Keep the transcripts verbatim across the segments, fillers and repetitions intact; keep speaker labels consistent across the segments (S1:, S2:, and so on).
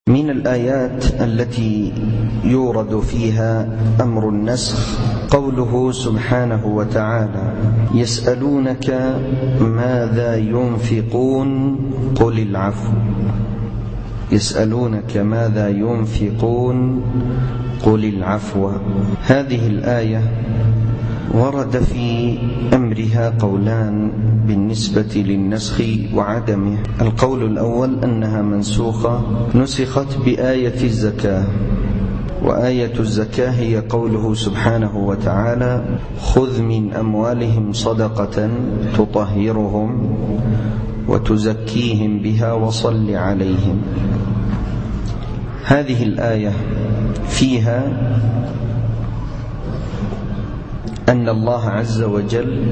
S1: من الآيات التي يورد فيها أمر النسخ قوله سبحانه وتعالى: يسألونك ماذا ينفقون قل العفو. يسألونك ماذا ينفقون قل العفو. هذه الآية ورد في أمرها قولان بالنسبة للنسخ وعدمه. القول الأول أنها منسوخة، نسخت بآية الزكاة، وآية الزكاة هي قوله سبحانه وتعالى: خذ من أموالهم صدقة تطهرهم وتزكيهم بها وصل عليهم. هذه الآية فيها أن الله عز وجل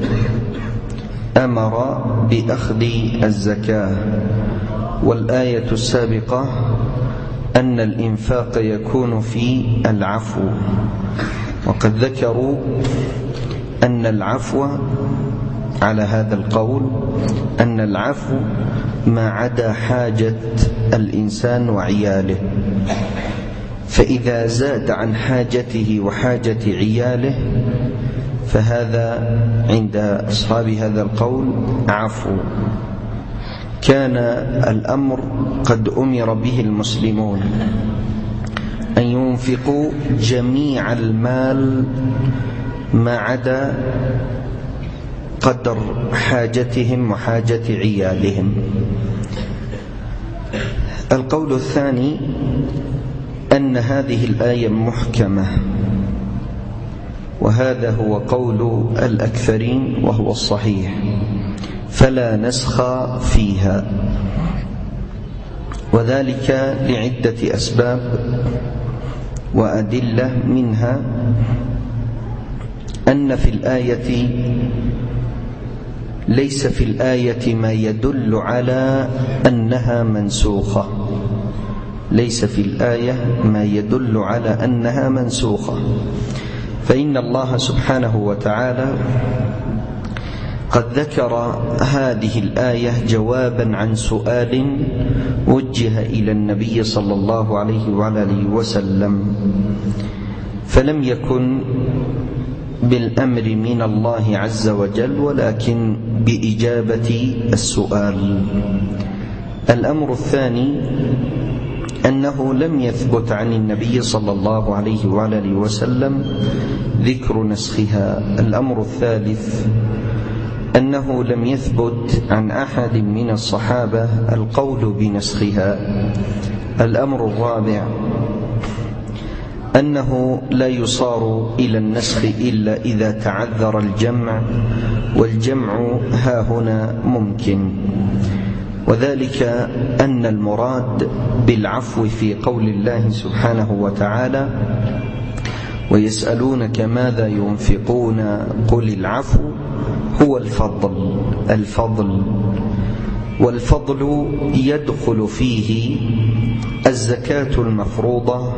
S1: أمر بأخذ الزكاة، والآية السابقة أن الإنفاق يكون في العفو، وقد ذكروا أن العفو على هذا القول أن العفو ما عدا حاجة الإنسان وعياله، فإذا زاد عن حاجته وحاجة عياله فهذا عند أصحاب هذا القول عفو. كان الأمر قد أمر به المسلمون أن ينفقوا جميع المال ما عدا قدر حاجتهم وحاجة عيالهم. القول الثاني أن هذه الآية محكمة، وهذا هو قول الأكثرين وهو الصحيح، فلا نسخ فيها، وذلك لعدة أسباب وأدلة. منها أن في الآية ليس في الآية ما يدل على أنها منسوخة، ليس في الآية ما يدل على أنها منسوخة، فإن الله سبحانه وتعالى قد ذكر هذه الآية جوابا عن سؤال وجه إلى النبي صلى الله عليه وعلى آله وسلم، فلم يكن بالأمر من الله عز وجل ولكن بإجابة السؤال. الأمر الثاني أنه لم يثبت عن النبي صلى الله عليه وعلى آله وسلم ذكر نسخها. الأمر الثالث أنه لم يثبت عن أحد من الصحابة القول بنسخها. الأمر الرابع أنه لا يصار إلى النسخ إلا إذا تعذر الجمع، والجمع ها هنا ممكن، وذلك أن المراد بالعفو في قول الله سبحانه وتعالى: ويسألونك ماذا ينفقون قل العفو هو الفضل. الفضل والفضل يدخل فيه الزكاة المفروضة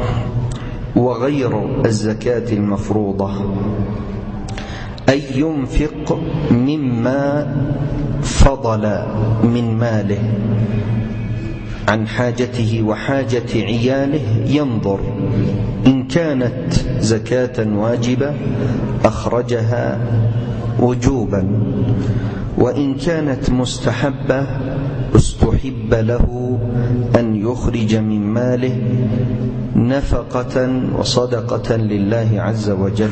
S1: وغير الزكاة المفروضة، أي ينفق مما فضل من ماله عن حاجته وحاجة عياله، ينظر إن كانت زكاة واجبة أخرجها وجوبا، وإن كانت مستحبة استحب له أن يخرج من ماله نفقة وصدقة لله عز وجل.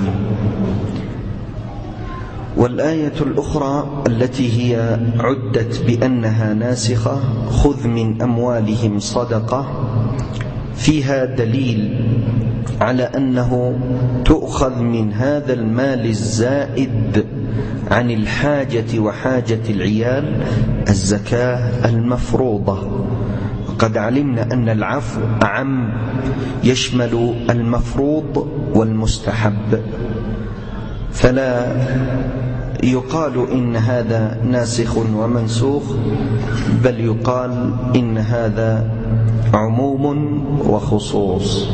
S1: والآية الأخرى التي هي عدت بأنها ناسخة: خذ من أموالهم صدقة، فيها دليل على أنه تؤخذ من هذا المال الزائد عن الحاجة وحاجة العيال الزكاة المفروضة. وقد علمنا أن العفو أعم، يشمل المفروض والمستحب، فلا يقال إن هذا ناسخ ومنسوخ، بل يقال إن هذا عموم وخصوص.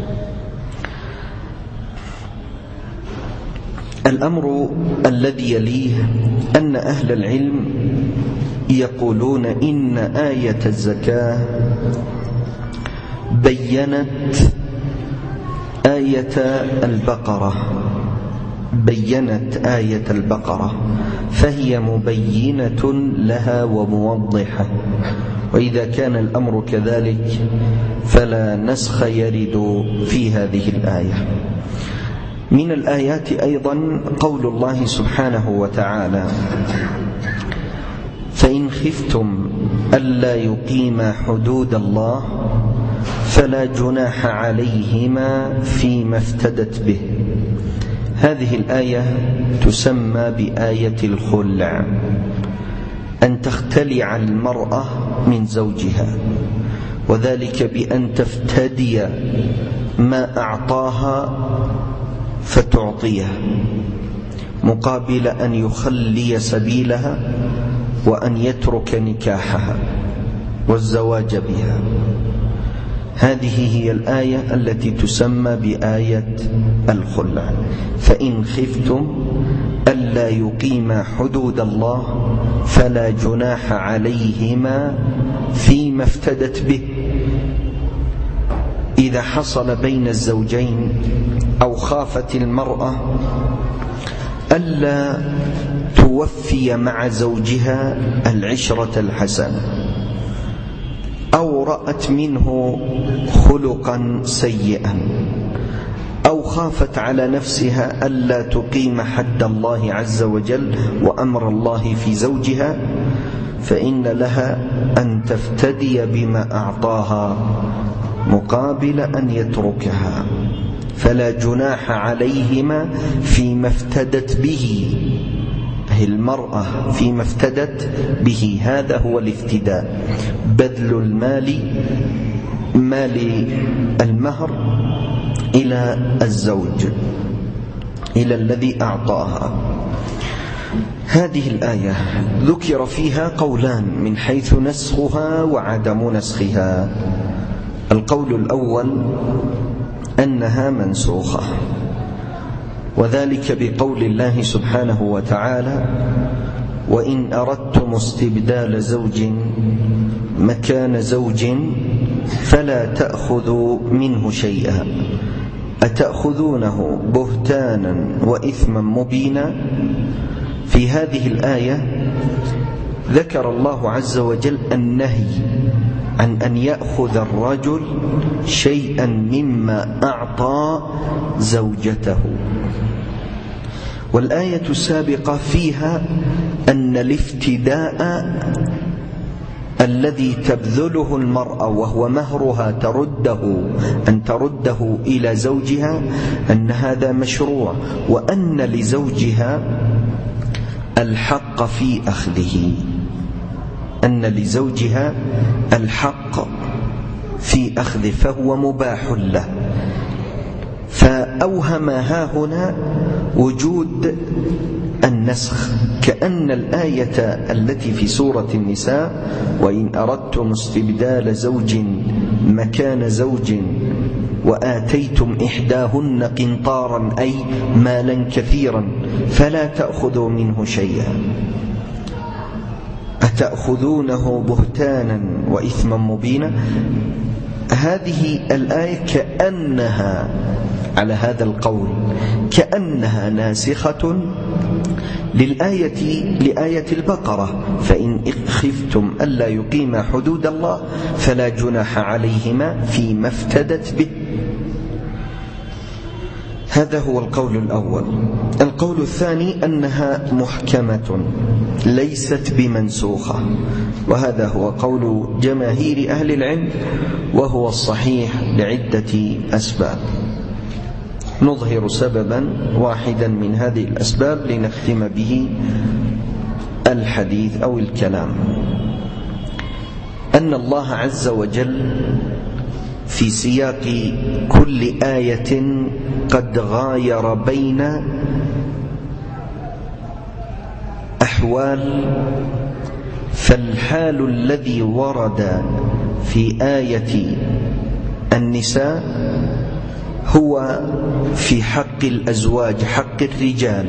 S1: الأمر الذي يليه أن أهل العلم يقولون إن آية الزكاة بينت آية البقرة بينت آية البقرة فهي مبينة لها وموضحة، وإذا كان الأمر كذلك فلا نسخ يرد في هذه الآية. من الآيات أيضا قول الله سبحانه وتعالى: فإن خفتم ألا يقيما حدود الله فلا جناح عليهما فيما افتدت به. هذه الآية تسمى بآية الخلع، أن تختلع المرأة من زوجها، وذلك بأن تفتدي ما أعطاها فتعطيه مقابل أن يخلي سبيلها وأن يترك نكاحها والزواج بها. هذه هي الآية التي تسمى بآية الخلع. فإن خفتم ألا يقيما حدود الله فلا جناح عليهما فيما افتدت به. إذا حصل بين الزوجين أو خافت المرأة ألا توفي مع زوجها العشرة الحسنة، أو رأت منه خلقا سيئا، أو خافت على نفسها ألا تقيم حد الله عز وجل وأمر الله في زوجها، فإن لها أن تفتدي بما أعطاها مقابل أن يتركها، فلا جناح عليهما فيما افتدت به. المرأة فيما افتدت به، هذا هو الافتداء، بذل المال مال المهر إلى الزوج، إلى الذي أعطاها. هذه الآية ذكر فيها قولان من حيث نسخها وعدم نسخها. القول الأول أنها منسوخة، وذلك بقول الله سبحانه وتعالى: وإن أردتم استبدال زوج مكان زوج فلا تأخذوا منه شيئا أتأخذونه بهتانا وإثما مبينا. في هذه الآية ذكر الله عز وجل النهي عن أن يأخذ الرجل شيئا مما أعطى زوجته، والآية السابقة فيها أن الافتداء الذي تبذله المرأة وهو مهرها ترده أن ترده إلى زوجها أن هذا مشروع، وأن لزوجها الحق في أخذه، أن لزوجها الحق في أخذه فهو مباح له. فأوهم ها هنا وجود النسخ، كأن الآية التي في سورة النساء: وإن أردتم استبدال زوج مكان زوج وآتيتم إحداهن قنطارا أي مالا كثيرا فلا تأخذوا منه شيئا أتأخذونه بهتانا وإثما مبينا. هذه الآية كأنها على هذا القول كأنها ناسخة للآية لآية البقرة: فإن خفتم ألا يقيما حدود الله فلا جناح عليهما فيما افتدت به. هذا هو القول الأول. القول الثاني أنها محكمة ليست بمنسوخة، وهذا هو قول جماهير أهل العلم، وهو الصحيح لعدة أسباب. نظهر سببا واحدا من هذه الأسباب لنختم به الحديث أو الكلام. أن الله عز وجل في سياق كل آية قد غاير بين أحوال، فالحال الذي ورد في آية النساء هو في حق الأزواج، حق الرجال،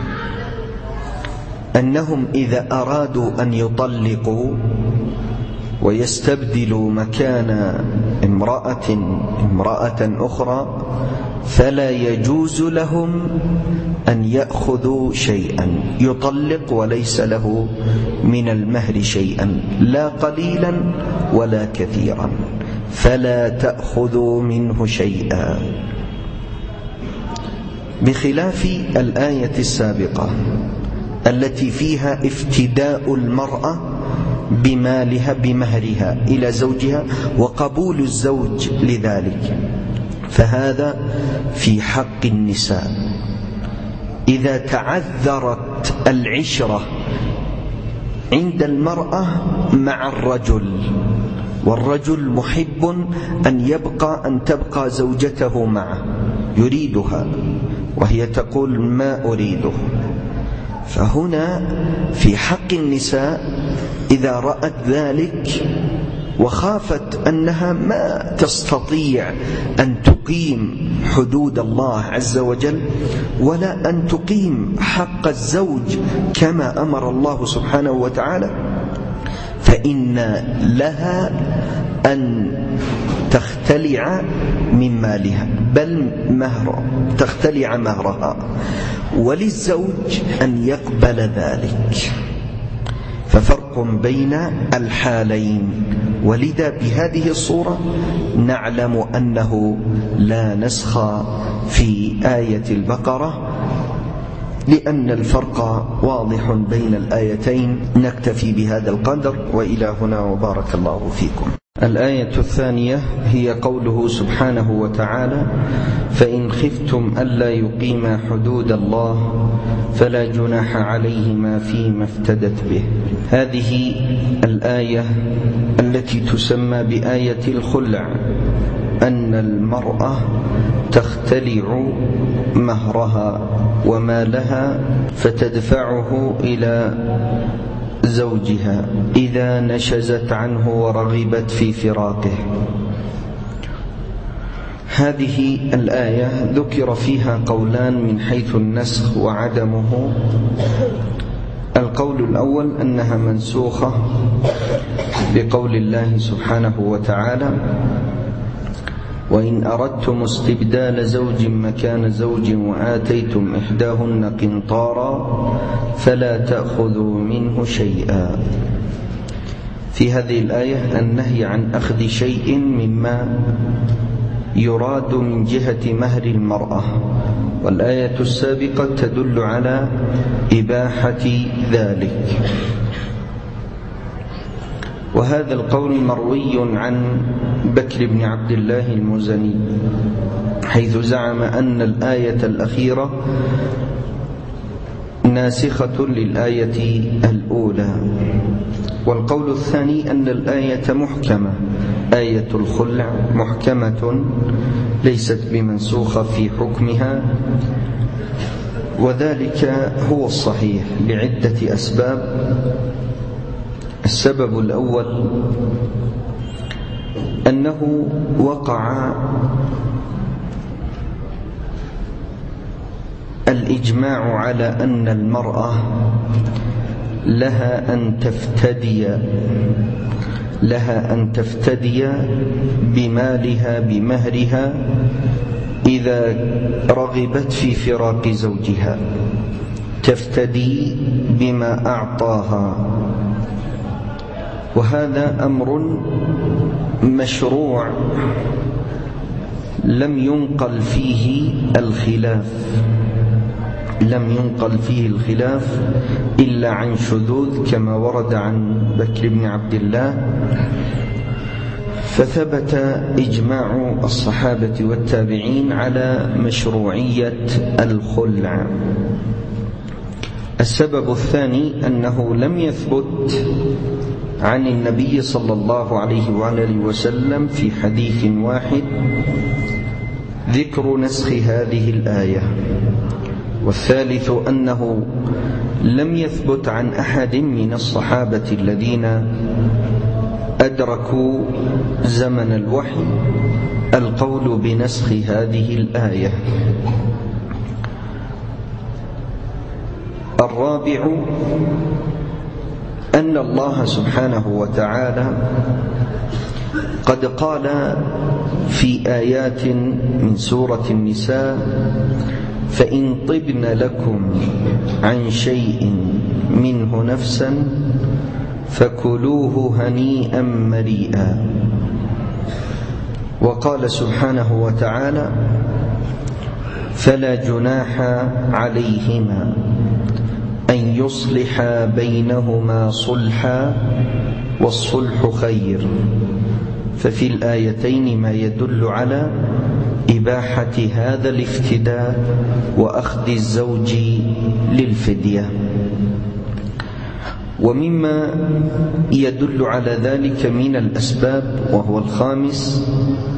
S1: أنهم إذا أرادوا أن يطلقوا ويستبدل مكان امرأة امرأة أخرى فلا يجوز لهم أن يأخذوا شيئا، يطلق وليس له من المهر شيئا لا قليلا ولا كثيرا، فلا تأخذوا منه شيئا، بخلاف الآية السابقة التي فيها افتداء المرأة بمالها بمهرها إلى زوجها وقبول الزوج لذلك. فهذا في حق النساء إذا تعذرت العشرة عند المرأة مع الرجل، والرجل محب أن يبقى أن تبقى زوجته معه، يريدها وهي تقول ما أريده، فهنا في حق النساء إذا رأت ذلك وخافت أنها ما تستطيع أن تقيم حدود الله عز وجل ولا أن تقيم حق الزوج كما أمر الله سبحانه وتعالى، فإن لها أن تختلع من مالها، بل مهر تختلع مهرها، وللزوج أن يقبل ذلك. ففرق بين الحالين، ولذا بهذه الصورة نعلم أنه لا نسخ في آية البقرة، لأن الفرق واضح بين الآيتين. نكتفي بهذا القدر، وإلى هنا وبارك الله فيكم. الآية الثانية هي قوله سبحانه وتعالى: فإن خفتم ألا يقيما حدود الله فلا جناح عليهما فيما افتدت به. هذه الآية التي تسمى بآية الخلع، أن المرأة تختلع مهرها ومالها فتدفعه إلى زوجها إذا نشزت عنه ورغبت في فراقه. هذه الآية ذكر فيها قولان من حيث النسخ وعدمه. القول الأول أنها منسوخة بقول الله سبحانه وتعالى: وإن أردتم استبدال زوج مكان زوج وآتيتم إحداهن قنطارا فلا تأخذوا منه شيئا. في هذه الآية النهي عن أخذ شيء مما يراد من جهة مهر المرأة، والآية السابقة تدل على إباحة ذلك. وهذا القول مروي عن بكر بن عبد الله المزني، حيث زعم أن الآية الأخيرة ناسخة للآية الأولى. والقول الثاني أن الآية محكمة، آية الخلع محكمة ليست بمنسوخة في حكمها، وذلك هو الصحيح لعدة أسباب. السبب الأول أنه وقع الإجماع على أن المرأة لها أن تفتدي لها أن تفتدي بمالها بمهرها إذا رغبت في فراق زوجها، تفتدي بما أعطاها، وهذا أمر مشروع لم ينقل فيه الخلاف لم ينقل فيه الخلاف إلا عن شذوذ كما ورد عن بكر بن عبد الله، فثبت إجماع الصحابة والتابعين على مشروعية الخلع. السبب الثاني أنه لم يثبت عن النبي صلى الله عليه وآله وسلم في حديث واحد ذكر نسخ هذه الآية. والثالث أنه لم يثبت عن أحد من الصحابة الذين أدركوا زمن الوحي القول بنسخ هذه الآية. الرابع أن الله سبحانه وتعالى قد قال في آيات من سورة النساء: فإن طبن لكم عن شيء منه نفسا فكلوه هنيئا مريئا. وقال سبحانه وتعالى: فلا جناح عليهما أن يصلحا بينهما صلحا والصلح خير. ففي الآيتين ما يدل على إباحة هذا الافتداء وأخذ الزوج للفدية. ومما يدل على ذلك من الأسباب وهو الخامس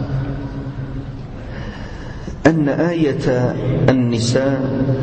S1: أن آية النساء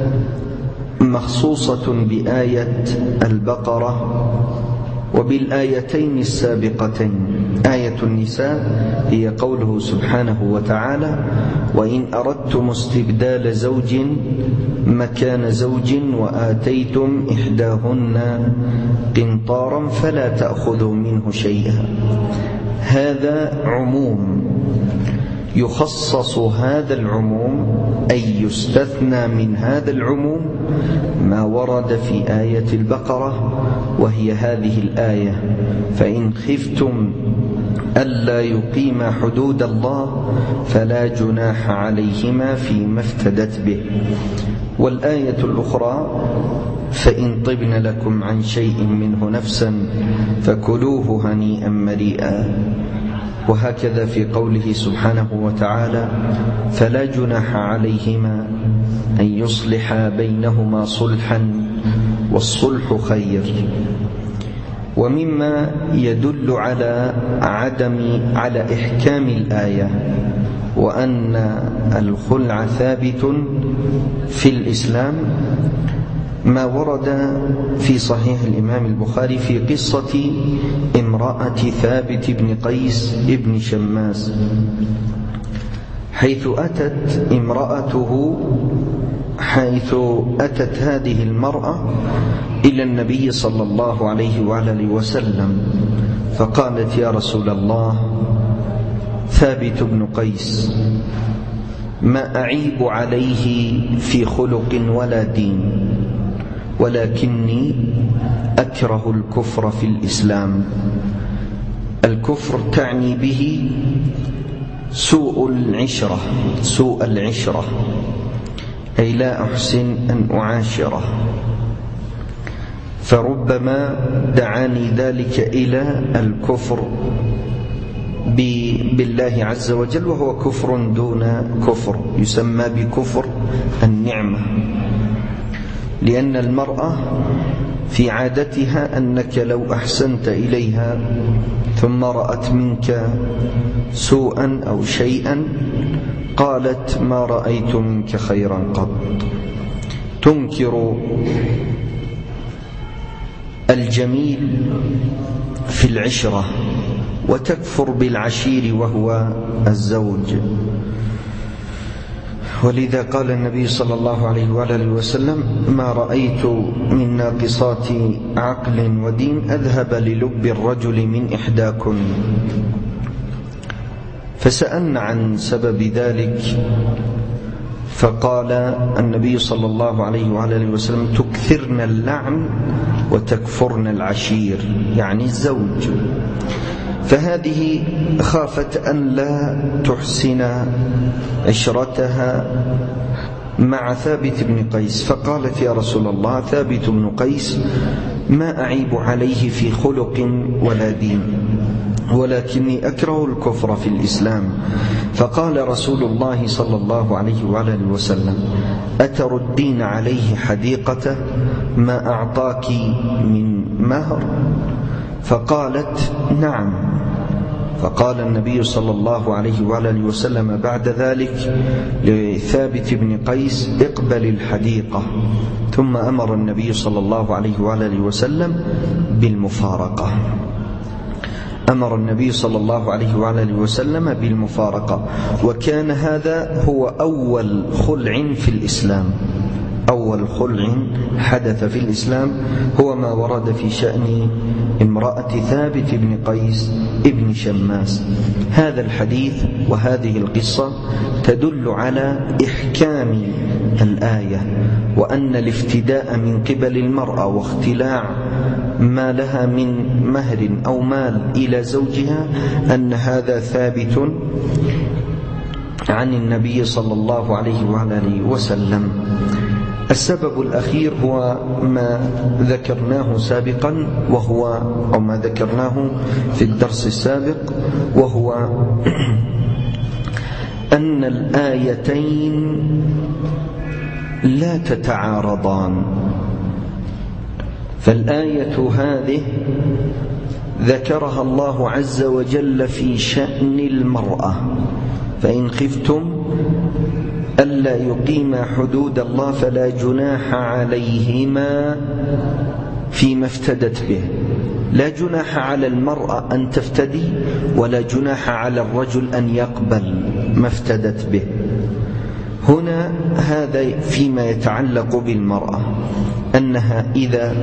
S1: مخصوصة بآية البقرة وبالآيتين السابقتين. آية النساء هي قوله سبحانه وتعالى: وإن أردتم استبدال زوج مكان زوج وآتيتم إحداهن قنطارا فلا تأخذوا منه شيئا. هذا عموم، يخصص هذا العموم أي يستثنى من هذا العموم ما ورد في آية البقرة، وهي هذه الآية: فإن خفتم ألا يقيما حدود الله فلا جناح عليهما فيما افتدت به. والآية الأخرى: فإن طبن لكم عن شيء منه نفسا فكلوه هنيئا مريئا. وهكذا في قوله سبحانه وتعالى: فلا جناح عليهما أن يصلحا بينهما صلحا والصلح خير. ومما يدل على عدم على إحكام الآية وأن الخلع ثابت في الإسلام ما ورد في صحيح الإمام البخاري في قصة امرأة ثابت بن قيس بن شماس، حيث أتت امرأته حيث أتت هذه المرأة إلى النبي صلى الله عليه وآله وسلم فقالت: يا رسول الله، ثابت بن قيس ما أعيب عليه في خلق ولا دين، ولكني أكره الكفر في الإسلام. الكفر تعني به سوء العشرة سوء العشرة أي لا أحسن أن أعاشره، فربما دعاني ذلك إلى الكفر بالله عز وجل، وهو كفر دون كفر، يسمى بكفر النعمة. لأن المرأة في عادتها أنك لو أحسنت إليها ثم رأت منك سوءا أو شيئا قالت: ما رأيت منك خيرا قط. تنكر الجميل في العشرة وتكفر بالعشير وهو الزوج. ولذا قال النبي صلى الله عليه وآله وسلم: ما رأيت من ناقصات عقل ودين أذهب للب الرجل من إحداكن. فسألنا عن سبب ذلك فقال النبي صلى الله عليه وآله وسلم: تكثرن اللعن وتكفرن العشير، يعني الزوج. فهذه خافت أن لا تحسن عشرتها مع ثابت بن قيس، فقالت: يا رسول الله، ثابت بن قيس ما أعيب عليه في خلق ولا دين، ولكني أكره الكفر في الإسلام. فقال رسول الله صلى الله عليه وآله وسلم: أتردين عليه حديقته ما أعطاك من مهر؟ فقالت: نعم. فقال النبي صلى الله عليه وآله وسلم بعد ذلك لثابت بن قيس: اقبل الحديقة. ثم أمر النبي صلى الله عليه وآله وسلم بالمفارقة أمر النبي صلى الله عليه وآله وسلم بالمفارقة وكان هذا هو أول خلع في الإسلام، أول خلع حدث في الإسلام هو ما ورد في شأن امرأة ثابت بن قيس ابن شماس. هذا الحديث وهذه القصة تدل على إحكام الآية، وأن الافتداء من قبل المرأة واختلاع ما لها من مهر أو مال إلى زوجها أن هذا ثابت عن النبي صلى الله عليه وآله وسلم. السبب الأخير هو ما ذكرناه سابقا، وهو أو ما ذكرناه في الدرس السابق، وهو أن الآيتين لا تتعارضان. فالآية هذه ذكرها الله عز وجل في شأن المرأة، فإن خفتم ألا يقيما حدود الله فلا جناح عليهما فيما افتدت به. لا جناح على المرأة أن تفتدي، ولا جناح على الرجل أن يقبل ما افتدت به. هنا هذا فيما يتعلق بالمرأة، أنها إذا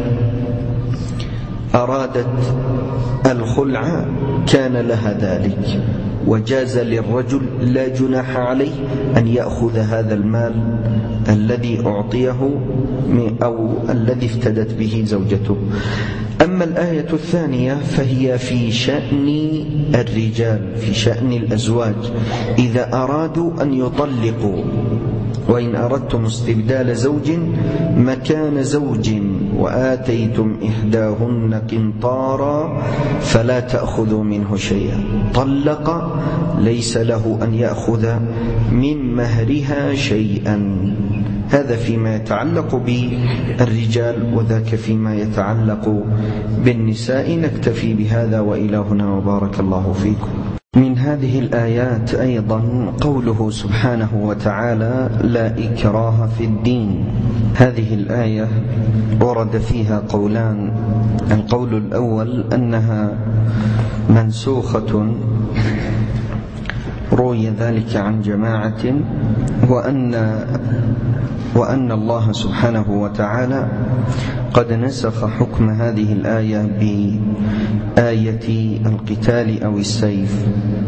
S1: أرادت الخلع كان لها ذلك، وجاز للرجل لا جناح عليه أن يأخذ هذا المال الذي أعطيه أو الذي افتدت به زوجته. أما الآية الثانية فهي في شأن الرجال، في شأن الأزواج إذا أرادوا أن يطلقوا، وإن أردتم استبدال زوج مكان زوج وآتيتم إحداهن قنطارا فلا تأخذوا منه شيئا. طلق ليس له أن يأخذ من مهرها شيئا. هذا فيما يتعلق بالرجال، وذاك فيما يتعلق بالنساء. نكتفي بهذا وإلهنا وبارك الله فيكم. من هذه الآيات أيضا قوله سبحانه وتعالى لا إكراه في الدين. هذه الآية ورد فيها قولان. القول الأول أنها منسوخة، روي ذلك عن جماعة، وأن وأن الله سبحانه وتعالى قد نسخ حكم هذه الآية بآية القتال أو السيف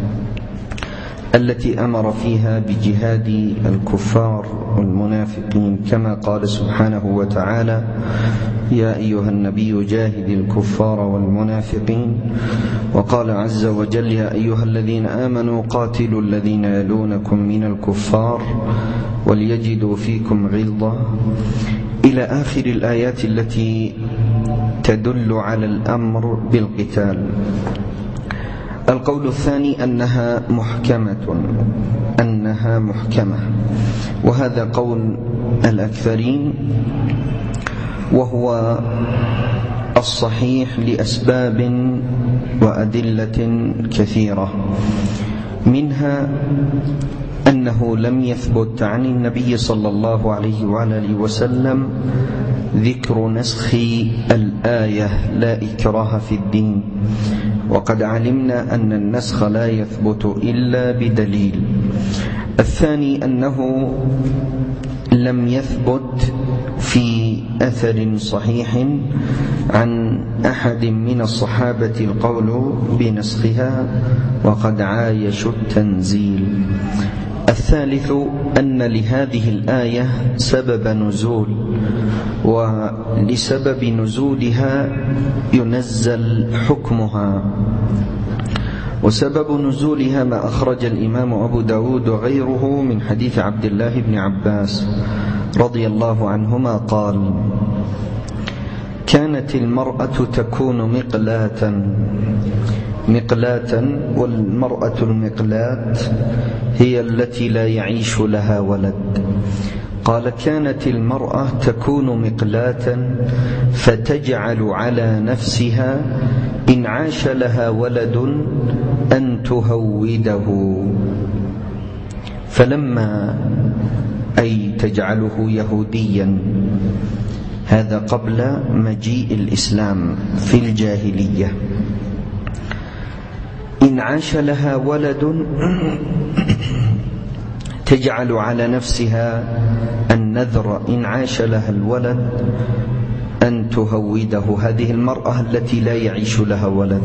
S1: التي أمر فيها بجهاد الكفار والمنافقين، كما قال سبحانه وتعالى يا أيها النبي جاهد الكفار والمنافقين. وقال عز وجل يا أيها الذين آمنوا قاتلوا الذين يلونكم من الكفار وليجدوا فيكم غلظة، إلى آخر الآيات التي تدل على الأمر بالقتال. القول الثاني أنها محكمة أنها محكمة وهذا قول الأكثرين، وهو الصحيح لأسباب وأدلة كثيرة. منها أنه لم يثبت عن النبي صلى الله عليه وآله وسلم ذكر نسخ الآية لا إكراه في الدين، وقد علمنا أن النسخ لا يثبت إلا بدليل. الثاني أنه لم يثبت في أثر صحيح عن أحد من الصحابة القول بنسخها، وقد عايشوا التنزيل. الثالث أن لهذه الآية سبب نزول، ولسبب نزولها ينزل حكمها. وسبب نزولها ما أخرج الإمام أبو داود وغيره من حديث عبد الله بن عباس رضي الله عنهما قال كانت المرأة تكون مقلاة مقلاة والمرأة المقلاة هي التي لا يعيش لها ولد. قال كانت المرأة تكون مقلاة فتجعل على نفسها إن عاش لها ولد أن تهوده، فلما أي تجعله يهوديا، هذا قبل مجيء الإسلام في الجاهلية، إن عاش لها ولد تجعل على نفسها النذر إن عاش لها الولد أن تهوده هذه المرأة التي لا يعيش لها ولد.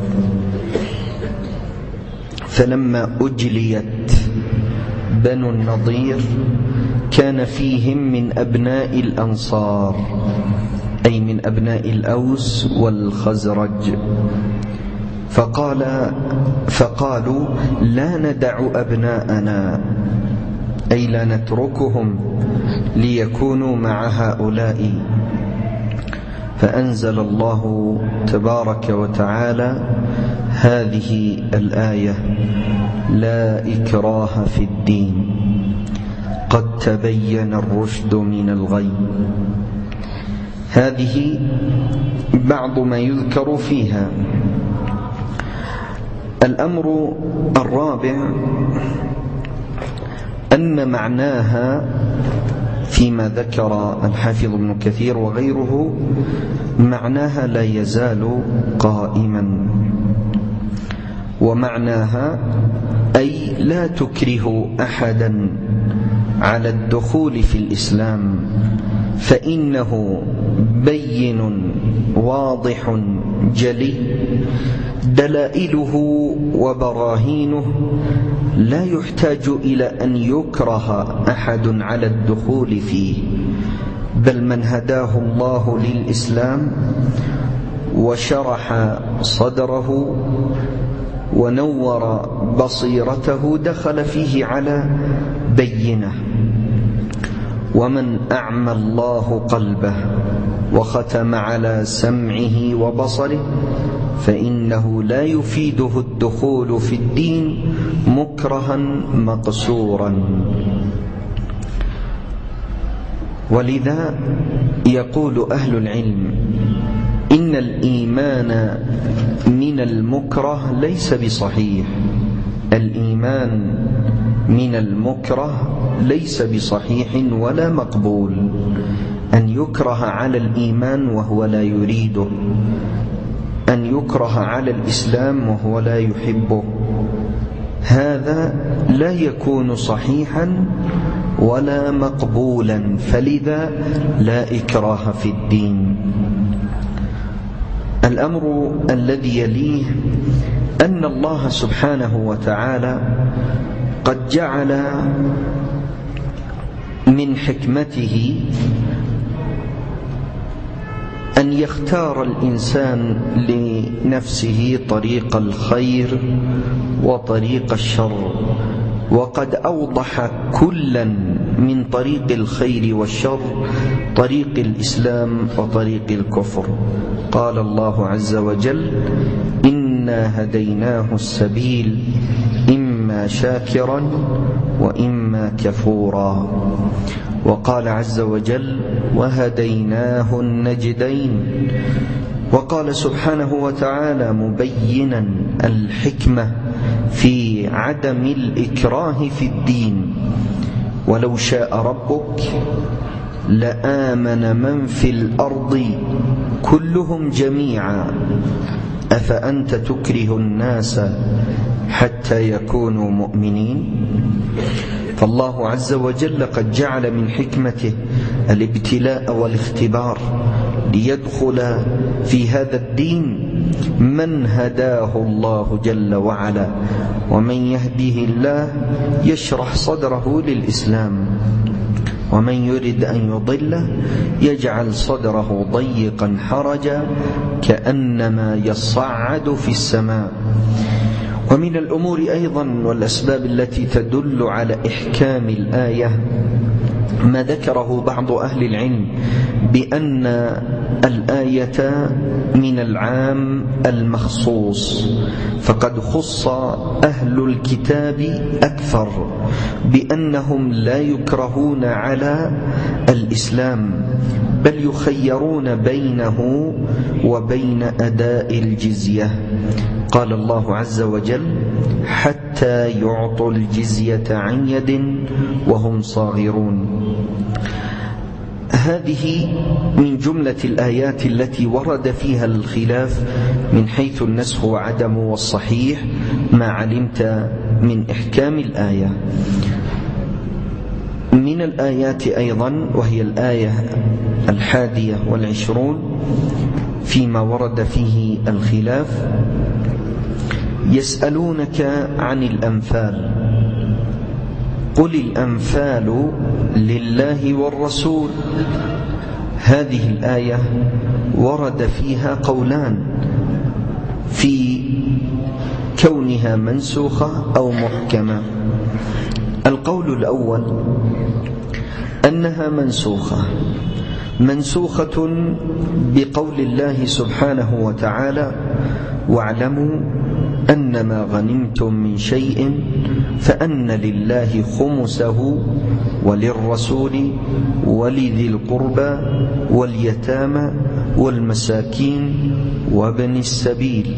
S1: فلما أجليت بنو النضير كان فيهم من أبناء الأنصار، أي من أبناء الأوس والخزرج، فقال فقالوا لا ندع أبناءنا، أي لا نتركهم ليكونوا مع هؤلاء. فأنزل الله تبارك وتعالى هذه الآية: لا إكراه في الدين قد تبين الرشد من الغي. هذه بعض ما يذكر فيها. الأمر الرابع أن معناها فيما ذكر الحافظ ابن كثير وغيره، معناها لا يزال قائما، ومعناها أي لا تكره أحدا على الدخول في الإسلام، فإنه بين واضح جلي، دلائله وبراهينه لا يحتاج إلى أن يكره أحد على الدخول فيه، بل من هداه الله للإسلام وشرح صدره ونور بصيرته دخل فيه على بينة. ومن أعمى الله قلبه وختم على سمعه وبصره فإنه لا يفيده الدخول في الدين مكرها مقصورا. ولذا يقول أهل العلم إن الإيمان من المكره ليس بصحيح. الإيمان من المكره ليس بصحيح ولا مقبول، أن يكره على الإيمان وهو لا يريده، أن يكره على الإسلام وهو لا يحبه، هذا لا يكون صحيحا ولا مقبولا، فلذا لا إكراه في الدين. الأمر الذي يليه أن الله سبحانه وتعالى قد جعل من حكمته أن يختار الإنسان لنفسه طريق الخير وطريق الشر، وقد أوضح كلا من طريق الخير والشر طريق الإسلام وطريق الكفر. قال الله عز وجل: إنا هديناه السبيل إما شاكرا وإما كفورا. وقال عز وجل: وهديناه النجدين. وقال سبحانه وتعالى مبينا الحكمة في عدم الإكراه في الدين: ولو شاء ربك لآمن من في الأرض كلهم جميعا أفأنت تكره الناس حتى يكونوا مؤمنين. فالله عز وجل قد جعل من حكمته الابتلاء والاختبار ليدخل في هذا الدين من هداه الله جل وعلا، ومن يهديه الله يشرح صدره للإسلام، ومن يرد أن يضله يجعل صدره ضيقا حرجا كأنما يصعد في السماء. ومن الأمور أيضا والأسباب التي تدل على إحكام الآية ما ذكره بعض أهل العلم بأن الآية من العام المخصوص، فقد خص أهل الكتاب أكثر بأنهم لا يكرهون على الإسلام، بل يخيرون بينه وبين أداء الجزية. قال الله عز وجل: حتى يعطوا الجزية عن يد وهم صاغرون. هذه من جملة الآيات التي ورد فيها الخلاف من حيث النسخ وعدمه، والصحيح ما علمت من إحكام الآية. من الآيات أيضا، وهي الآية الحادية والعشرون فيما ورد فيه الخلاف: يسألونك عن الأنفال قل الأنفال لله والرسول. هذه الآية ورد فيها قولان في كونها منسوخة أو محكمة. القول الأول أنها منسوخة منسوخة بقول الله سبحانه وتعالى: واعلموا أنما غنمتم من شيء فأن لله خمسه وللرسول ولذي القربى واليتامى والمساكين وابن السبيل.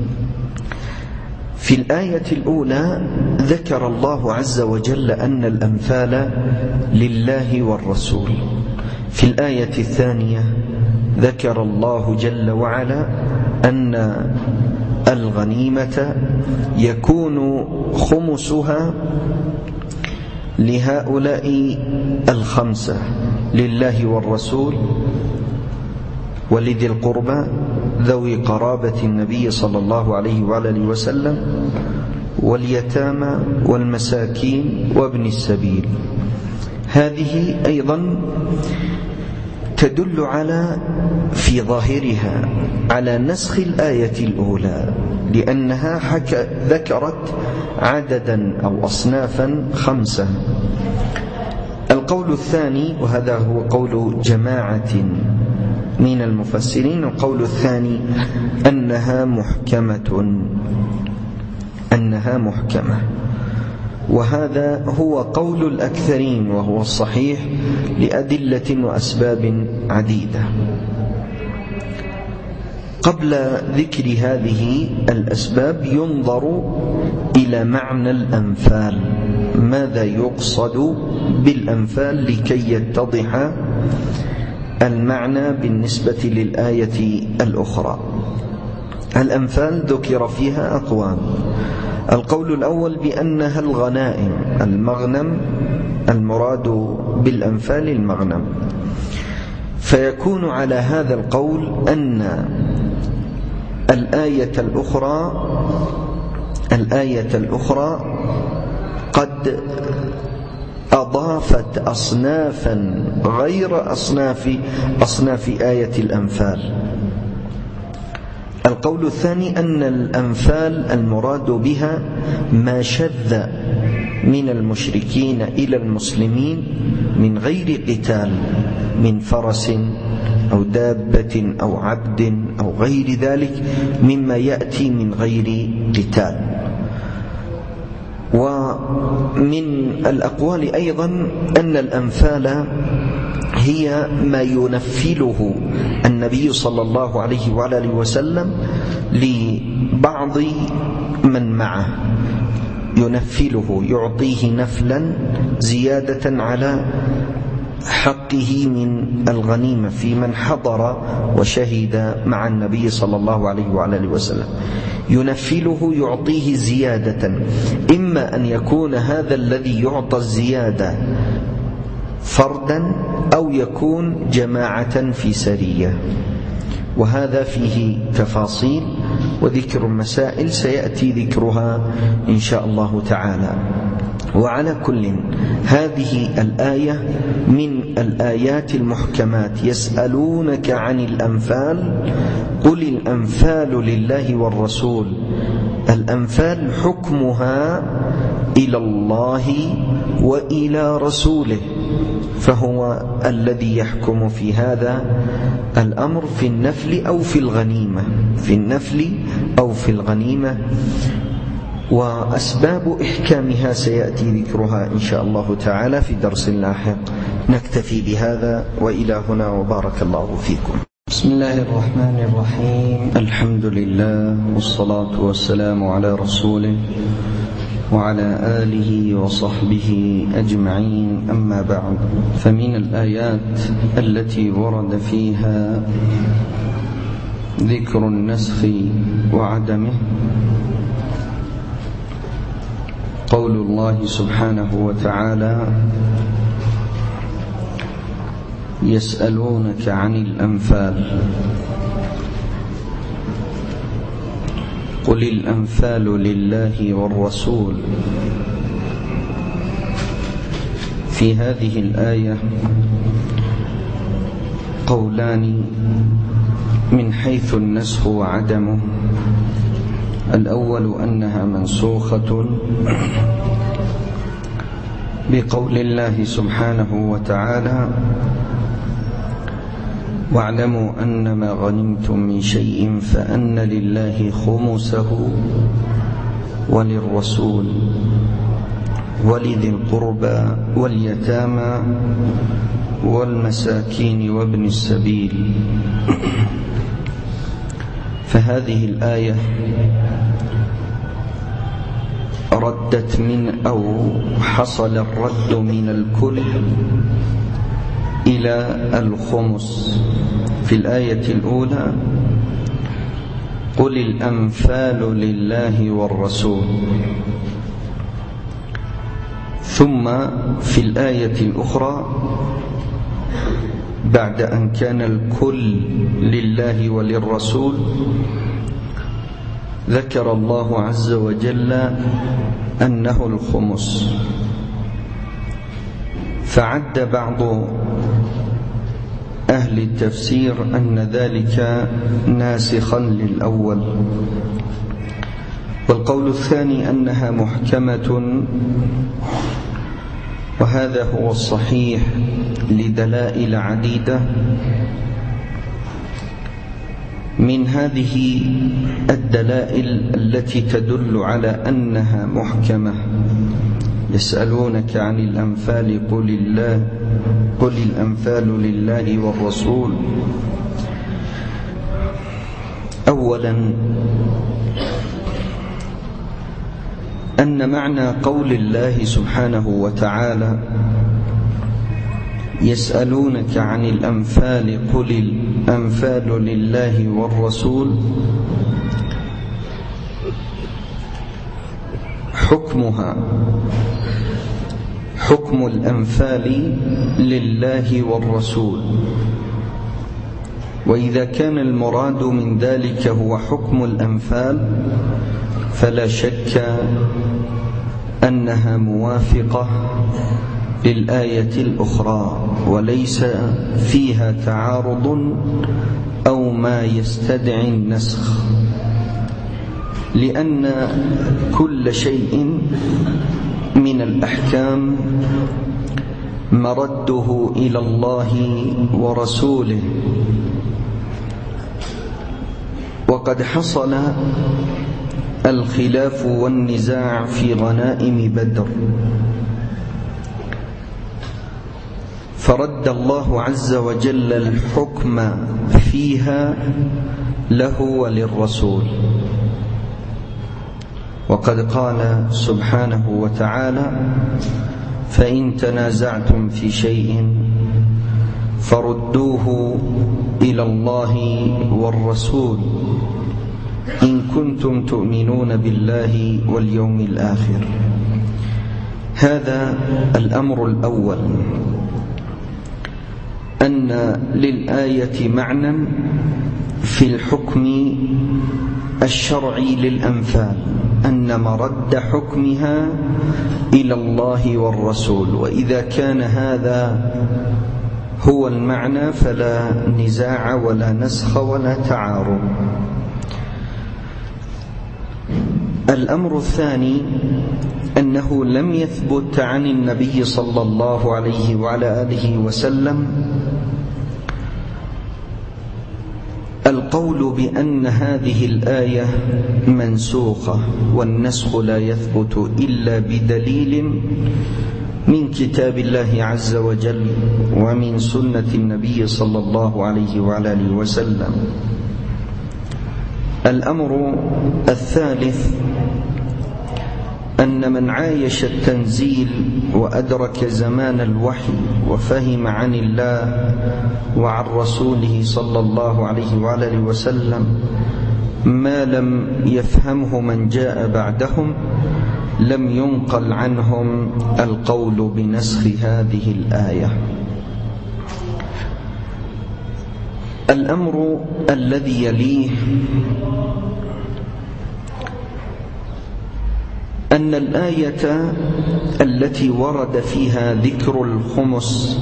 S1: في الآية الأولى ذكر الله عز وجل أن الأنفال لله والرسول. في الآية الثانية ذكر الله جل وعلا أن الغنيمة يكون خمسها لهؤلاء الخمسة: لله والرسول ولذي القربى ذوي قرابة النبي صلى الله عليه وآله وسلم واليتامى والمساكين وابن السبيل. هذه أيضا تدل على في ظاهرها على نسخ الآية الأولى، لأنها حك... ذكرت عددا أو أصنافا خمسة. القول الثاني، وهذا هو قول جماعة من المفسرين، القول الثاني أنها محكمة أنها محكمة وهذا هو قول الأكثرين وهو الصحيح لأدلة وأسباب عديدة. قبل ذكر هذه الأسباب ينظر إلى معنى الأنفال، ماذا يقصد بالأنفال لكي يتضح المعنى بالنسبة للآية الأخرى. الأنفال ذكر فيها أقوال. القول الأول بأنها الغنائم، المغنم، المراد بالأنفال المغنم. فيكون على هذا القول أن الآية الأخرى الآية الأخرى قد أضافت أصنافا غير أصناف أصناف آية الأنفال. القول الثاني أن الأنفال المراد بها ما شذ من المشركين إلى المسلمين من غير قتال، من فرس أو دابة أو عبد أو غير ذلك مما يأتي من غير قتال. ومن الأقوال أيضا أن الأنفال هي ما ينفله النبي صلى الله عليه وآله وسلم لبعض من معه، ينفله يعطيه نفلا زيادة على حقه من الغنيمة في من حضر وشهد مع النبي صلى الله عليه وآله وسلم. ينفله يعطيه زيادة، إما أن يكون هذا الذي يعطى الزيادة فردا أو يكون جماعة في سرية، وهذا فيه تفاصيل وذكر مسائل سيأتي ذكرها إن شاء الله تعالى. وعلى كل، هذه الآية من الآيات المحكمات. يسألونك عن الأنفال قل الأنفال لله والرسول. الأنفال حكمها إلى الله وإلى رسوله، فهو الذي يحكم في هذا الأمر في النفل أو في الغنيمة في النفل أو في الغنيمة وأسباب إحكامها سيأتي ذكرها إن شاء الله تعالى في درس لاحق. نكتفي بهذا وإلى هنا، وبارك الله فيكم. بسم الله الرحمن الرحيم. الحمد لله والصلاة والسلام على رسوله وعلى آله وصحبه أجمعين، أما بعد. فمن الآيات التي ورد فيها ذكر النسخ وعدمه قول الله سبحانه وتعالى: يسألونك عن الأنفال قل الأنفال لله والرسول. في هذه الآية قولان من حيث النسخ وعدمه. الأول أنها منسوخة بقول الله سبحانه وتعالى: واعلموا أنما غنمتم من شيء فأن لله خمسه وللرسول ولذي القربى واليتامى والمساكين وابن السبيل. فهذه الآية ردت من أو حصل الرد من الكل إلى الخمس. في الآية الأولى: قل الأنفال لله والرسول. ثم في الآية الأخرى بعد أن كان الكل لله وللرسول ذكر الله عز وجل أنه الخمس، فعد بعض أهل التفسير أن ذلك ناسخا للأول، والقول الثاني أنها محكمة، وهذا هو الصحيح لدلائل عديدة. من هذه الدلائل التي تدل على أنها محكمة: يسألونك عن الأنفال قل الله قل الأنفال لله والرسول. أولا أن معنى قول الله سبحانه وتعالى: يسألونك عن الأنفال قل الأنفال لله والرسول، حكمها حكم الأنفال لله والرسول. وإذا كان المراد من ذلك هو حكم الأنفال فلا شك أنها موافقة للآية الأخرى وليس فيها تعارض أو ما يستدعي النسخ، لأن كل شيء من الأحكام مرده إلى الله ورسوله. وقد حصل الخلاف والنزاع في غنائم بدر، فرد الله عز وجل الحكم فيها له وللرسول. وقد قال سبحانه وتعالى: فإن تنازعتم في شيء فردوه إلى الله والرسول إن كنتم تؤمنون بالله واليوم الآخر. هذا الأمر الأول، أن للآية معنى في الحكم الشرعي للأنفال، أن مرد حكمها إلى الله والرسول. وإذا كان هذا هو المعنى فلا نزاع ولا نسخ ولا تعارض. الأمر الثاني أنه لم يثبت عن النبي صلى الله عليه وعلى آله وسلم القول بأن هذه الآية منسوخة، والنسخ لا يثبت إلا بدليل من كتاب الله عز وجل ومن سنة النبي صلى الله عليه وعلى آله وسلم. الأمر الثالث أن من عايش التنزيل وأدرك زمان الوحي وفهم عن الله وعن رسوله صلى الله عليه وعلى آله وسلم ما لم يفهمه من جاء بعدهم لم ينقل عنهم القول بنسخ هذه الآية. الأمر الذي يليه أن الآية التي ورد فيها ذكر الخمس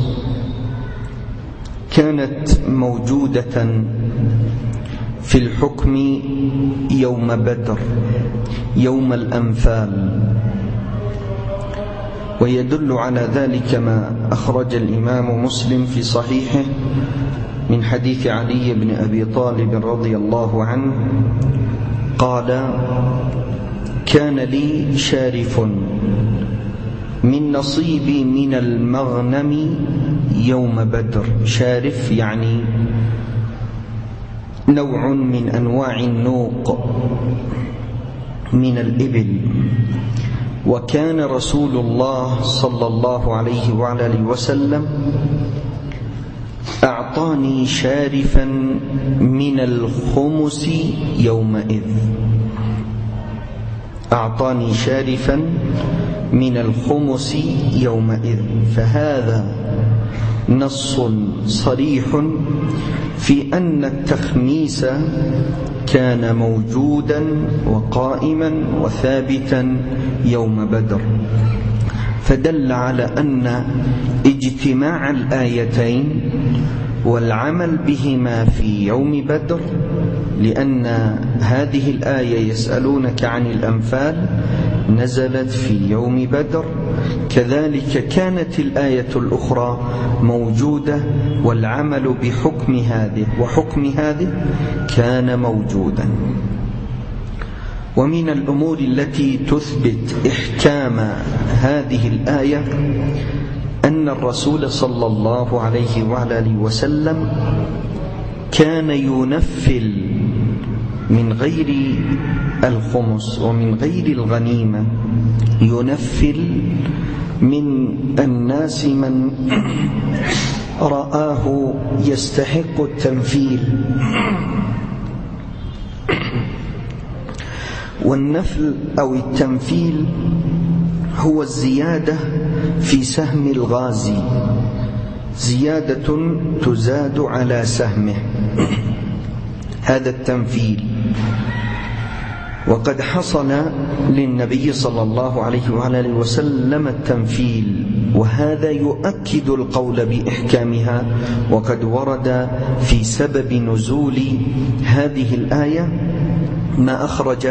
S1: كانت موجودة في الحكم يوم بدر، يوم الأنفال، ويدل على ذلك ما أخرج الإمام مسلم في صحيحه من حديث علي بن أبي طالب رضي الله عنه قال: كان لي شارف من نصيبي من المغنم يوم بدر. شارف يعني نوع من أنواع النوق من الإبل، وكان رسول الله صلى الله عليه وعلى آله وسلم أعطاني شارفا من الخمس يومئذ، أعطاني شارفا من الخمس يومئذ. فهذا نص صريح في أن التخميس كان موجودا وقائما وثابتا يوم بدر، فدل على أن اجتماع الآيتين والعمل بهما في يوم بدر، لأن هذه الآية يسألونك عن الأنفال نزلت في يوم بدر، كذلك كانت الآية الأخرى موجودة والعمل بحكم هذه وحكم هذه كان موجودا. ومن الأمور التي تثبت إحكام هذه الآية أن الرسول صلى الله عليه وعلى آله وسلم كان ينفل من غير الخمس ومن غير الغنيمة، ينفل من الناس من رآه يستحق التنفيل. والنفل أو التنفيل هو الزيادة في سهم الغازي، زيادة تزاد على سهمه، هذا التنفيل. وقد حصل للنبي صلى الله عليه وعلى آله وسلم التنفيل، وهذا يؤكد القول بإحكامها. وقد ورد في سبب نزول هذه الآية ما أخرج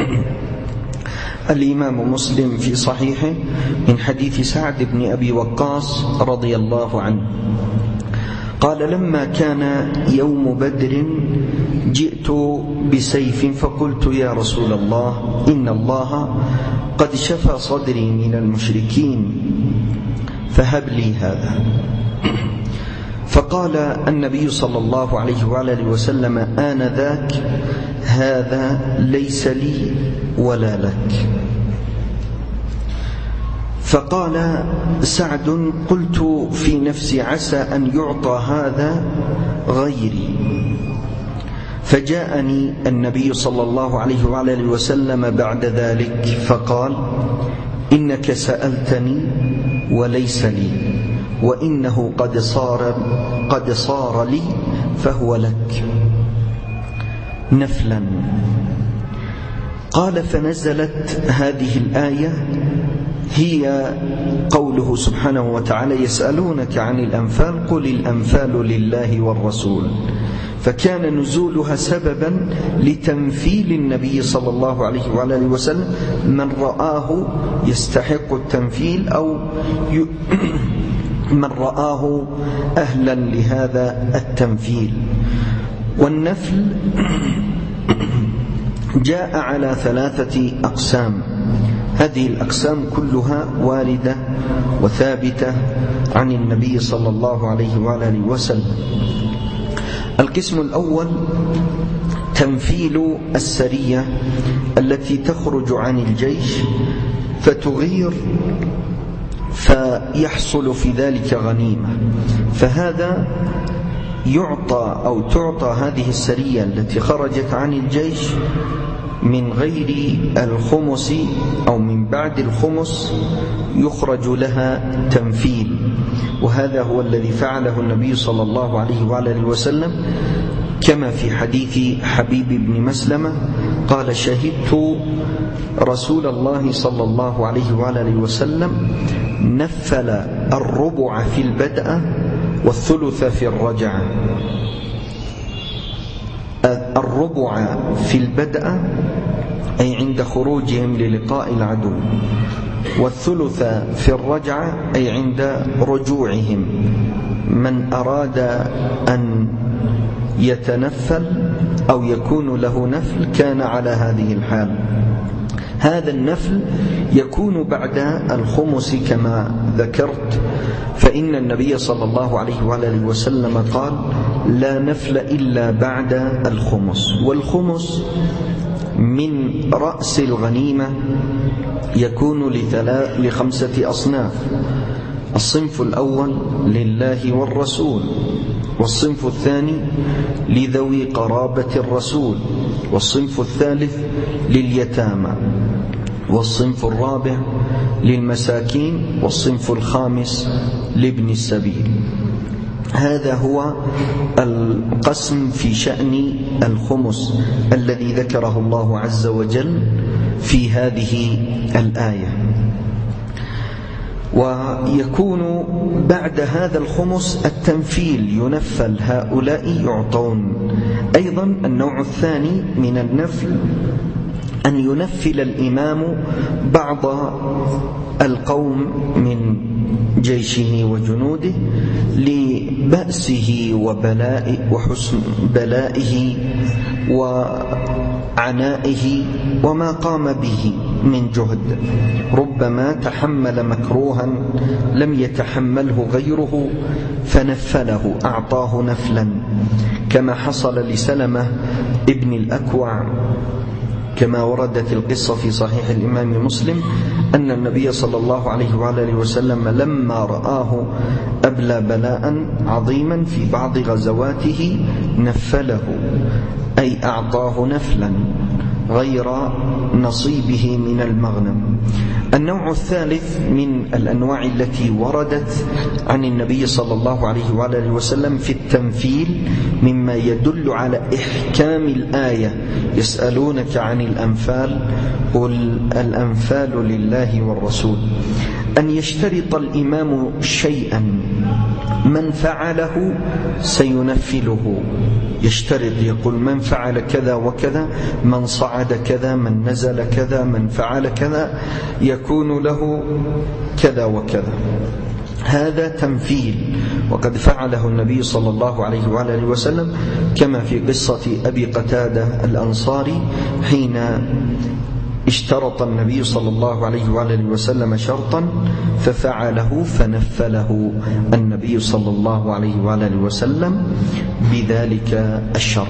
S1: الإمام مسلم في صحيحه من حديث سعد بن أبي وقاص رضي الله عنه قال: لما كان يوم بدر جئت بسيف فقلت: يا رسول الله، إن الله قد شفى صدري من المشركين فهب لي هذا. فقال النبي صلى الله عليه وعلى آله وسلم آنذاك: هذا ليس لي ولا لك. فقال سعد: قلت في نفسي عسى أن يعطى هذا غيري. فجاءني النبي صلى الله عليه وعلى آله وسلم بعد ذلك فقال: إنك سألتني وليس لي، وإنه قد صار, قد صار لي فهو لك نفلا. قال: فنزلت هذه الآية هي قوله سبحانه وتعالى: يسألونك عن الأنفال قل الأنفال لله والرسول. فكان نزولها سببا لتنفيل النبي صلى الله عليه وعلى آله وسلم من رآه يستحق التنفيل أو ي... من رآه أهلا لهذا التنفيل. والنفل جاء على ثلاثة أقسام، هذه الأقسام كلها واردة وثابتة عن النبي صلى الله عليه وعلى آله وسلم. القسم الأول تنفيل السرية التي تخرج عن الجيش فتغير فيحصل في ذلك غنيمة، فهذا يعطى أو تعطى هذه السرية التي خرجت عن الجيش من غير الخمس أو من بعد الخمس يخرج لها تنفيل، وهذا هو الذي فعله النبي صلى الله عليه وعلى وسلم، كما في حديث حبيب بن مسلمة قال: شهدت رسول الله صلى الله عليه وعلى وسلم نفل الربع في البدء والثلث في الرجعة. الربع في البدء أي عند خروجهم للقاء العدو، والثلث في الرجعة أي عند رجوعهم. من أراد أن يتنفل أو يكون له نفل كان على هذه الحال. هذا النفل يكون بعد الخمس كما ذكرت، فإن النبي صلى الله عليه وآله وسلم قال: لا نفل إلا بعد الخمس. والخمس من رأس الغنيمة يكون لخمسة أصناف: الصنف الأول لله والرسول، والصنف الثاني لذوي قرابة الرسول، والصنف الثالث لليتامى، والصنف الرابع للمساكين، والصنف الخامس لابن السبيل. هذا هو القسم في شأن الخمس الذي ذكره الله عز وجل في هذه الآية. ويكون بعد هذا الخمس التنفيل، ينفل، هؤلاء يعطون. أيضا النوع الثاني من النفل أن ينفل الإمام بعض القوم من جيشه وجنوده لبأسه وبلائه وحسن بلائه وعنائه وما قام به من جهد. ربما تحمل مكروها لم يتحمله غيره فنفله، أعطاه نفلا، كما حصل لسلمة ابن الأكوع، كما وردت القصة في صحيح الإمام مسلم أن النبي صلى الله عليه وآله وسلم لما رآه أبلى بلاء عظيما في بعض غزواته نفله، أي أعطاه نفلا غير نصيبه من المغنم. النوع الثالث من الأنواع التي وردت عن النبي صلى الله عليه وآله وسلم في التنفيل مما يدل على إحكام الآية: يسألونك عن الأنفال قل الأنفال لله والرسول. أن يشترط الإمام شيئا من فعله سينفله، يشترط، يقول: من فعل كذا وكذا، من صعد كذا، من نزل كذا، من فعل كذا يكون له كذا وكذا. هذا تنفيل، وقد فعله النبي صلى الله عليه وآله وسلم، كما في قصة أبي قتادة الأنصاري حين اشترط النبي صلى الله عليه وآله وسلم شرطا ففعله فنفله النبي صلى الله عليه وآله وسلم بذلك الشرط.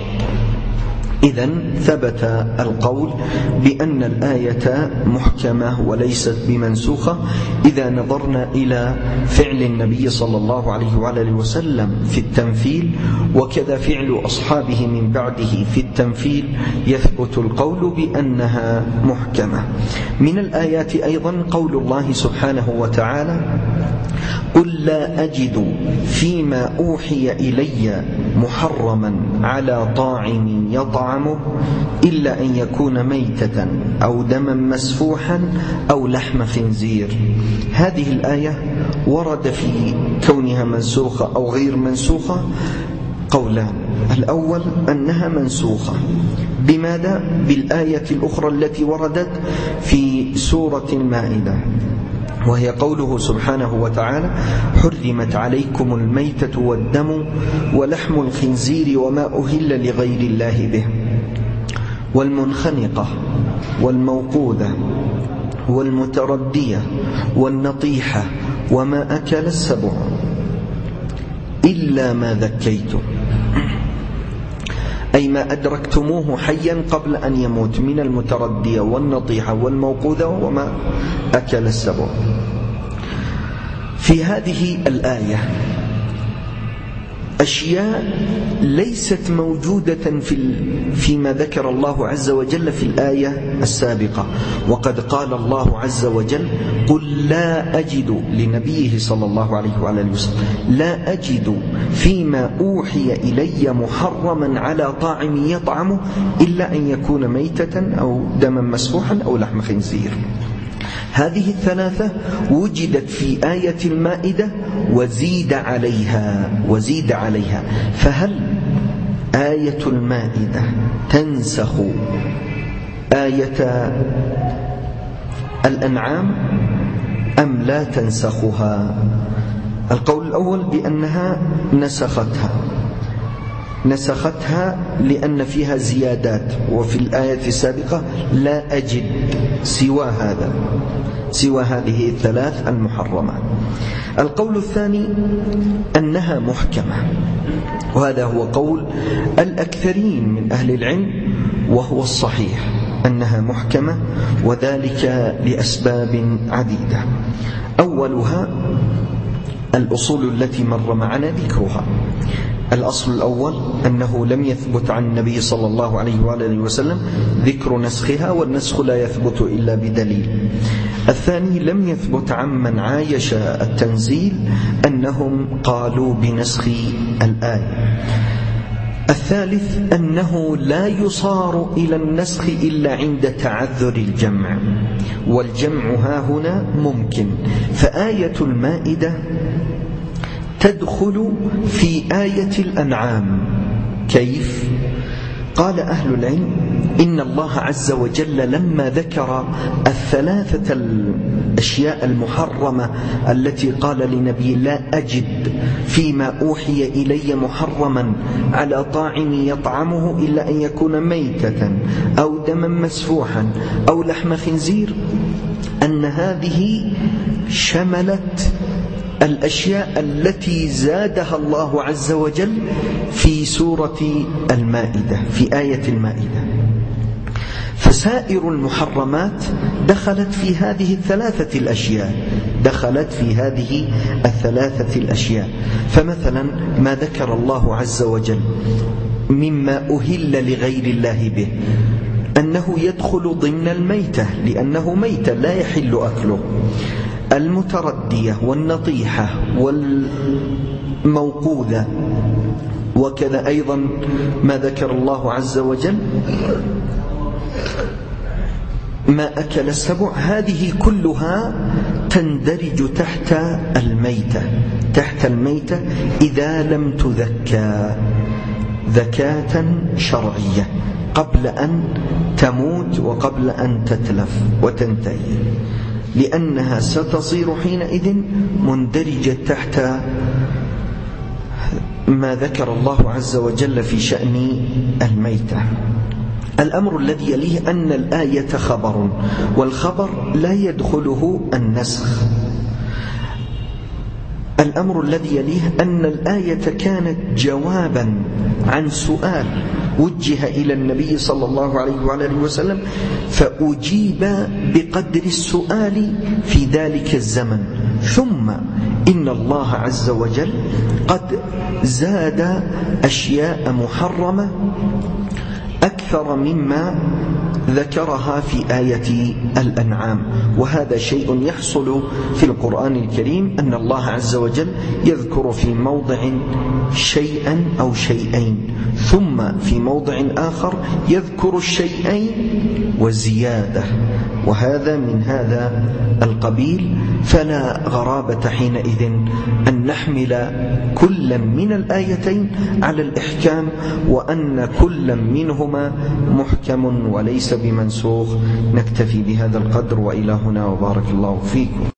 S1: إذن ثبت القول بأن الآية محكمة وليست بمنسوخة إذا نظرنا إلى فعل النبي صلى الله عليه وآله وسلم في التنفيل، وكذا فعل أصحابه من بعده في التنفيل، يثبت القول بأنها محكمة. من الآيات أيضا قول الله سبحانه وتعالى: قل لا أجد فيما أوحي إلي محرما على طاعم يطعمه إلا أن يكون ميتة أو دما مسفوحا أو لحم خنزير. هذه الآية ورد في كونها منسوخة أو غير منسوخة قولان: الأول أنها منسوخة. بماذا؟ بالآية الأخرى التي وردت في سورة المائدة، وهي قوله سبحانه وتعالى: حرمت عليكم الميتة والدم ولحم الخنزير وما أهل لغير الله به، والمنخنقة والموقوذة والمتردية والنطيحة وما أكل السبع إلا ما ذكيتم، أي ما أدركتموه حيا قبل أن يموت، من المتردية والنطيحة والموقوذة وما أكل السبع. في هذه الآية أشياء ليست موجودة في فيما ذكر الله عز وجل في الآية السابقة. وقد قال الله عز وجل: قل لا أجد، لنبيه صلى الله عليه وعلى آله وسلم: لا أجد فيما أوحي إلي محرما على طاعم يطعمه إلا أن يكون ميتة أو دما مسفوحا أو لحم خنزير. هذه الثلاثة وجدت في آية المائدة وزيد عليها وزيد عليها فهل آية المائدة تنسخ آية الأنعام أم لا تنسخها؟ القول الأول بأنها نسختها نسختها لأن فيها زيادات، وفي الآية السابقة لا أجد سوى هذا سوى هذه الثلاث المحرمات. القول الثاني أنها محكمة، وهذا هو قول الأكثرين من أهل العلم، وهو الصحيح أنها محكمة، وذلك لأسباب عديدة. أولها الأصول التي مر معنا ذكرها. الأصل الأول أنه لم يثبت عن النبي صلى الله عليه وآله وسلم ذكر نسخها، والنسخ لا يثبت إلا بدليل. الثاني لم يثبت عمن عايش التنزيل أنهم قالوا بنسخ الآية. الثالث أنه لا يصار إلى النسخ إلا عند تعذر الجمع، والجمع ها هنا ممكن، فآية المائدة تدخل في آية الأنعام. كيف؟ قال أهل العلم: إن الله عز وجل لما ذكر الثلاثة الأشياء المحرمة التي قال لنبي لا أجد فيما أوحي إلي محرما على طاعم يطعمه إلا أن يكون ميتة أو دما مسفوحا أو لحم خنزير، أن هذه شملت الأشياء التي زادها الله عز وجل في سورة المائدة، في آية المائدة. فسائر المحرمات دخلت في هذه الثلاثة الأشياء دخلت في هذه الثلاثة الأشياء فمثلا ما ذكر الله عز وجل مما أهل لغير الله به أنه يدخل ضمن الميتة، لأنه ميتة لا يحل أكله. المتردية والنطيحة والموقوذة، وكذا أيضا ما ذكر الله عز وجل ما أكل السبع، هذه كلها تندرج تحت الميتة تحت الميتة إذا لم تذكى ذكاة شرعية قبل أن تموت وقبل أن تتلف وتنتهي، لأنها ستصير حينئذ مندرجة تحت ما ذكر الله عز وجل في شأن الميتة. الأمر الذي يليه أن الآية خبر، والخبر لا يدخله النسخ. الأمر الذي يليه أن الآية كانت جوابا عن سؤال وجه إلى النبي صلى الله عليه وآله وسلم، فأجيب بقدر السؤال في ذلك الزمن. ثم إن الله عز وجل قد زاد أشياء محرمة أكثر مما ذكرها في آية الأنعام، وهذا شيء يحصل في القرآن الكريم، أن الله عز وجل يذكر في موضع شيئا أو شيئين، ثم في موضع آخر يذكر الشيئين وزيادة، وهذا من هذا القبيل. فلا غرابة حينئذ أن نحمل كلا من الآيتين على الإحكام، وأن كلا منهما محكم وليس بمنسوخ. نكتفي بهذا القدر، وإلى هنا، وبارك الله فيكم.